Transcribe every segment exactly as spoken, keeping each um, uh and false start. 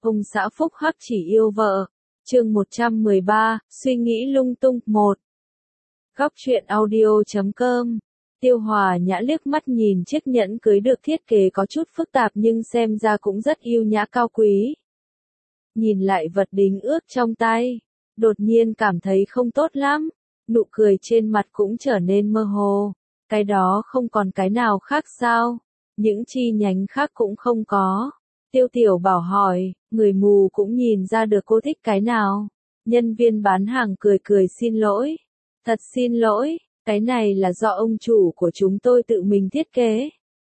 Ông xã phúc hắc chỉ yêu vợ. Chương một trăm mười ba, suy nghĩ lung tung. Một. Góc truyện audio chấm com. Tiêu Hòa Nhã liếc mắt nhìn chiếc nhẫn cưới được thiết kế có chút phức tạp nhưng xem ra cũng rất yêu nhã cao quý. Nhìn lại vật đính ước trong tay, đột nhiên cảm thấy không tốt lắm, nụ cười trên mặt cũng trở nên mơ hồ. Cái đó không còn cái nào khác sao? Những chi nhánh khác cũng không có. Tiêu Tiểu Bảo hỏi, người mù cũng nhìn ra được cô thích cái nào. Nhân viên bán hàng cười cười xin lỗi. Thật xin lỗi, cái này là do ông chủ của chúng tôi tự mình thiết kế.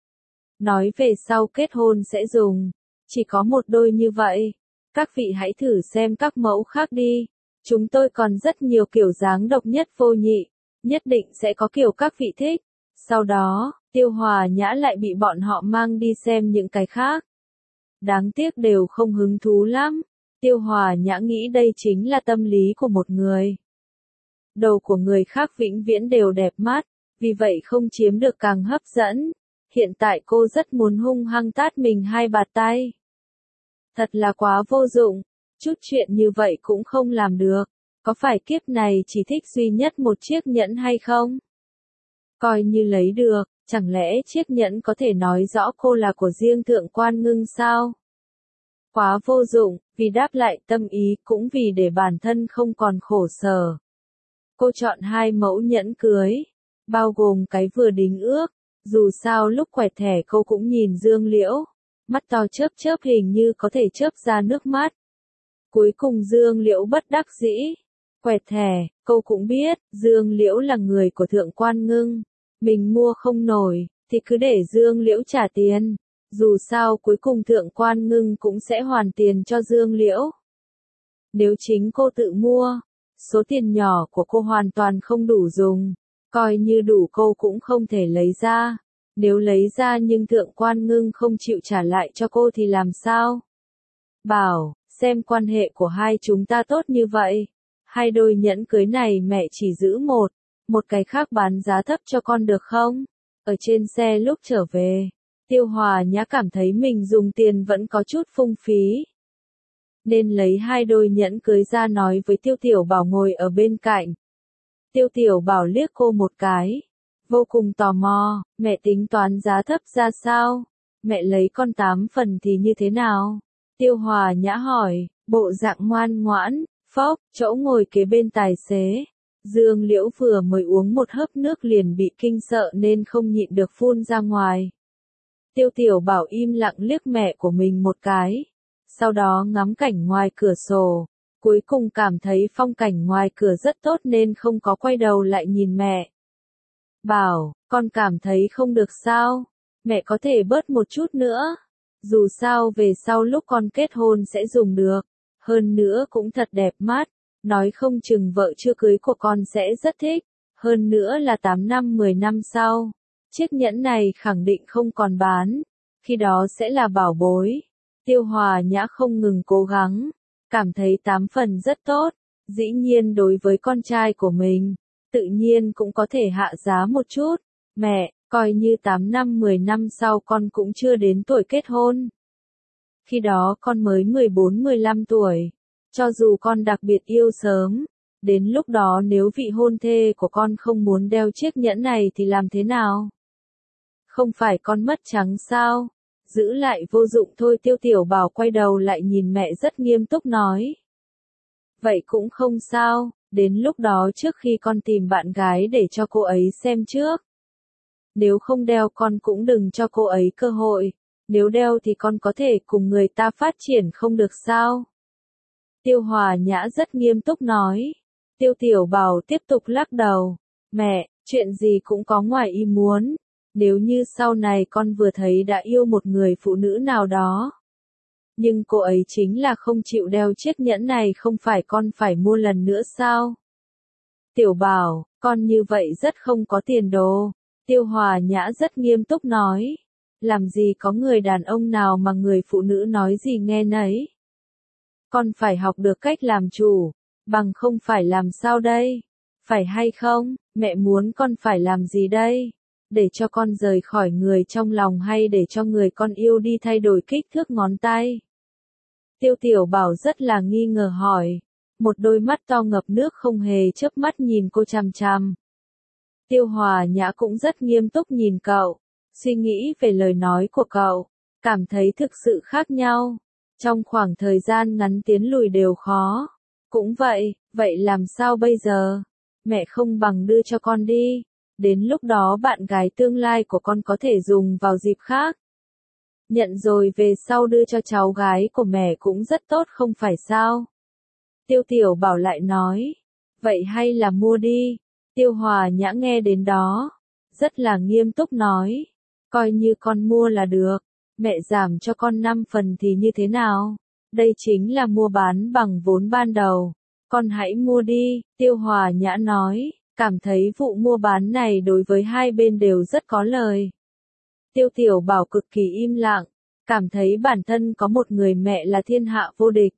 Nói về sau kết hôn sẽ dùng, chỉ có một đôi như vậy. Các vị hãy thử xem các mẫu khác đi. Chúng tôi còn rất nhiều kiểu dáng độc nhất vô nhị, nhất định sẽ có kiểu các vị thích. Sau đó, Tiêu Hòa Nhã lại bị bọn họ mang đi xem những cái khác. Đáng tiếc đều không hứng thú lắm. Tiêu Hòa Nhã nghĩ đây chính là tâm lý của một người. Đầu của người khác vĩnh viễn đều đẹp mắt, vì vậy không chiếm được càng hấp dẫn. Hiện tại cô rất muốn hung hăng tát mình hai bạt tay. Thật là quá vô dụng, chút chuyện như vậy cũng không làm được. Có phải kiếp này chỉ thích duy nhất một chiếc nhẫn hay không? Coi như lấy được, chẳng lẽ chiếc nhẫn có thể nói rõ cô là của riêng Thượng Quan Ngưng sao? Quá vô dụng, vì đáp lại tâm ý cũng vì để bản thân không còn khổ sở. Cô chọn hai mẫu nhẫn cưới, bao gồm cái vừa đính ước, dù sao lúc quẹt thẻ cô cũng nhìn Dương Liễu, mắt to chớp chớp hình như có thể chớp ra nước mắt. Cuối cùng Dương Liễu bất đắc dĩ, quẹt thẻ, cô cũng biết, Dương Liễu là người của Thượng Quan Ngưng, mình mua không nổi, thì cứ để Dương Liễu trả tiền, dù sao cuối cùng Thượng Quan Ngưng cũng sẽ hoàn tiền cho Dương Liễu. Nếu chính cô tự mua, số tiền nhỏ của cô hoàn toàn không đủ dùng, coi như đủ cô cũng không thể lấy ra. Nếu lấy ra nhưng Thượng Quan Ngưng không chịu trả lại cho cô thì làm sao? Bảo, xem quan hệ của hai chúng ta tốt như vậy. Hai đôi nhẫn cưới này mẹ chỉ giữ một, một cái khác bán giá thấp cho con được không? Ở trên xe lúc trở về, Tiêu Hòa Nhã cảm thấy mình dùng tiền vẫn có chút phung phí. Nên lấy hai đôi nhẫn cưới ra nói với Tiêu Tiểu Bảo ngồi ở bên cạnh. Tiêu Tiểu Bảo liếc cô một cái, vô cùng tò mò, mẹ tính toán giá thấp ra sao? Mẹ lấy con tám phần thì như thế nào? Tiêu Hòa Nhã hỏi, bộ dạng ngoan ngoãn, phốc, chỗ ngồi kế bên tài xế. Dương Liễu vừa mới uống một hớp nước liền bị kinh sợ nên không nhịn được phun ra ngoài. Tiêu Tiểu Bảo im lặng liếc mẹ của mình một cái, sau đó ngắm cảnh ngoài cửa sổ, cuối cùng cảm thấy phong cảnh ngoài cửa rất tốt nên không có quay đầu lại nhìn mẹ. Bảo, con cảm thấy không được sao? Mẹ có thể bớt một chút nữa. Dù sao về sau lúc con kết hôn sẽ dùng được. Hơn nữa cũng thật đẹp mắt. Nói không chừng vợ chưa cưới của con sẽ rất thích. Hơn nữa là tám năm mười năm sau. Chiếc nhẫn này khẳng định không còn bán. Khi đó sẽ là bảo bối. Tiêu Hòa Nhã không ngừng cố gắng. Cảm thấy tám phần rất tốt. Dĩ nhiên đối với con trai của mình, tự nhiên cũng có thể hạ giá một chút. Mẹ, coi như tám năm mười năm sau con cũng chưa đến tuổi kết hôn. Khi đó con mới mười bốn mười lăm tuổi. Cho dù con đặc biệt yêu sớm, đến lúc đó nếu vị hôn thê của con không muốn đeo chiếc nhẫn này thì làm thế nào? Không phải con mất trắng sao? Giữ lại vô dụng thôi. Tiêu Tiểu Bảo quay đầu lại nhìn mẹ rất nghiêm túc nói. Vậy cũng không sao, đến lúc đó trước khi con tìm bạn gái để cho cô ấy xem trước. Nếu không đeo con cũng đừng cho cô ấy cơ hội, nếu đeo thì con có thể cùng người ta phát triển không được sao? Tiêu Hòa Nhã rất nghiêm túc nói. Tiêu Tiểu Bảo tiếp tục lắc đầu. Mẹ, chuyện gì cũng có ngoài ý muốn. Nếu như sau này con vừa thấy đã yêu một người phụ nữ nào đó, nhưng cô ấy chính là không chịu đeo chiếc nhẫn này, không phải con phải mua lần nữa sao? Tiểu Bảo, con như vậy rất không có tiền đồ. Tiêu Hòa Nhã rất nghiêm túc nói. Làm gì có người đàn ông nào mà người phụ nữ nói gì nghe nấy. Con phải học được cách làm chủ, bằng không phải làm sao đây? Phải hay không? Mẹ muốn con phải làm gì đây? Để cho con rời khỏi người trong lòng hay để cho người con yêu đi thay đổi kích thước ngón tay? Tiêu Tiểu Bảo rất là nghi ngờ hỏi. Một đôi mắt to ngập nước không hề chớp mắt nhìn cô chằm chằm. Tiêu Hòa Nhã cũng rất nghiêm túc nhìn cậu, suy nghĩ về lời nói của cậu, cảm thấy thực sự khác nhau. Trong khoảng thời gian ngắn tiến lùi đều khó. Cũng vậy, vậy làm sao bây giờ? Mẹ không bằng đưa cho con đi. Đến lúc đó bạn gái tương lai của con có thể dùng vào dịp khác. Nhận rồi về sau đưa cho cháu gái của mẹ cũng rất tốt không phải sao? Tiêu Tiểu Bảo lại nói. Vậy hay là mua đi? Tiêu Hòa Nhã nghe đến đó, rất là nghiêm túc nói. Coi như con mua là được, mẹ giảm cho con năm phần thì như thế nào? Đây chính là mua bán bằng vốn ban đầu. Con hãy mua đi, Tiêu Hòa Nhã nói, cảm thấy vụ mua bán này đối với hai bên đều rất có lời. Tiêu Tiểu Bảo cực kỳ im lặng, cảm thấy bản thân có một người mẹ là thiên hạ vô địch.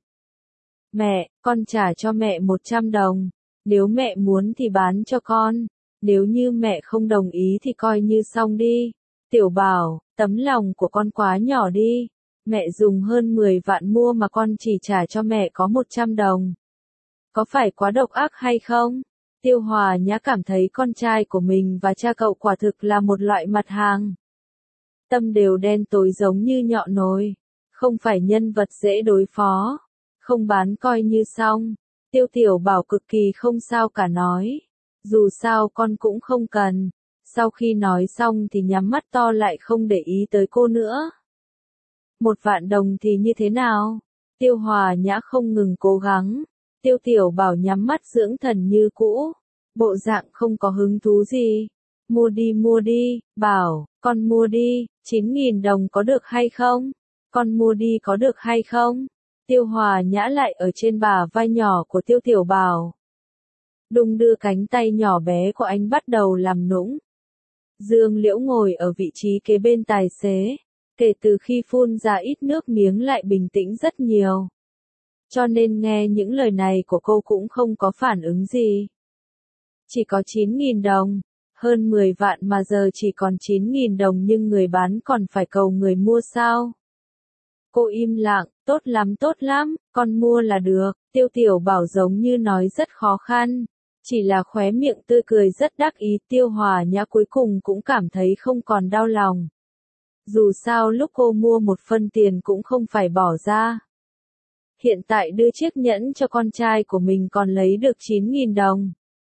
Mẹ, con trả cho mẹ một trăm đồng, nếu mẹ muốn thì bán cho con, nếu như mẹ không đồng ý thì coi như xong đi. Tiểu Bảo, tấm lòng của con quá nhỏ đi, mẹ dùng hơn mười vạn mua mà con chỉ trả cho mẹ có một trăm đồng. Có phải quá độc ác hay không? Tiêu Hòa Nhã cảm thấy con trai của mình và cha cậu quả thực là một loại mặt hàng. Tâm đều đen tối giống như nhọ nồi, không phải nhân vật dễ đối phó, không bán coi như xong. Tiêu Tiểu Bảo cực kỳ không sao cả nói, dù sao con cũng không cần. Sau khi nói xong thì nhắm mắt to lại không để ý tới cô nữa. Một vạn đồng thì như thế nào? Tiêu Hòa Nhã không ngừng cố gắng. Tiêu Tiểu Bảo nhắm mắt dưỡng thần như cũ, bộ dạng không có hứng thú gì. Mua đi mua đi, Bảo, con mua đi, chín nghìn đồng có được hay không? Con mua đi có được hay không? Tiêu Hòa Nhã lại ở trên bả vai nhỏ của Tiêu Tiểu Bảo. Đung đưa cánh tay nhỏ bé của anh bắt đầu làm nũng. Dương Liễu ngồi ở vị trí kế bên tài xế, kể từ khi phun ra ít nước miếng lại bình tĩnh rất nhiều. Cho nên nghe những lời này của cô cũng không có phản ứng gì. Chỉ có chín nghìn đồng, hơn mười vạn mà giờ chỉ còn chín nghìn đồng nhưng người bán còn phải cầu người mua sao? Cô im lặng, tốt lắm tốt lắm, con mua là được. Tiêu Tiểu Bảo giống như nói rất khó khăn, chỉ là khóe miệng tươi cười rất đắc ý. Tiêu Hòa Nhã cuối cùng cũng cảm thấy không còn đau lòng. Dù sao lúc cô mua một phân tiền cũng không phải bỏ ra. Hiện tại đưa chiếc nhẫn cho con trai của mình còn lấy được chín nghìn đồng.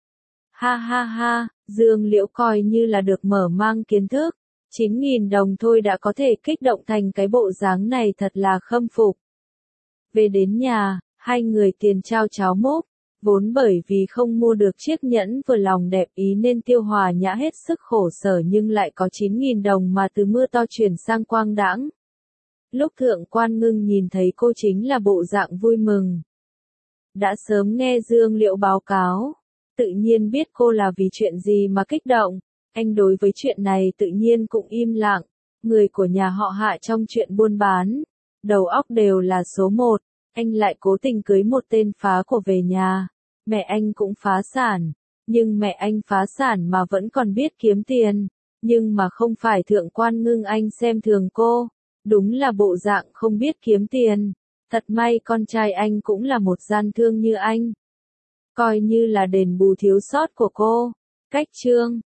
Ha ha ha, Dương Liễu coi như là được mở mang kiến thức. chín nghìn đồng thôi đã có thể kích động thành cái bộ dáng này, thật là khâm phục. Về đến nhà, hai người tiền trao cháo múc. Vốn bởi vì không mua được chiếc nhẫn vừa lòng đẹp ý nên Tiêu Hòa Nhã hết sức khổ sở nhưng lại có chín nghìn đồng mà từ mưa to chuyển sang quang đãng. Lúc Thượng Quan Ngưng nhìn thấy cô chính là bộ dạng vui mừng. Đã sớm nghe Dương Liễu báo cáo, tự nhiên biết cô là vì chuyện gì mà kích động. Anh đối với chuyện này tự nhiên cũng im lặng. Người của nhà họ Hạ trong chuyện buôn bán, đầu óc đều là số một. Anh lại cố tình cưới một tên phá của về nhà. Mẹ anh cũng phá sản, nhưng mẹ anh phá sản mà vẫn còn biết kiếm tiền. Nhưng mà không phải Thượng Quan Ngưng anh xem thường cô, đúng là bộ dạng không biết kiếm tiền. Thật may con trai anh cũng là một gian thương như anh. Coi như là đền bù thiếu sót của cô. Cách chương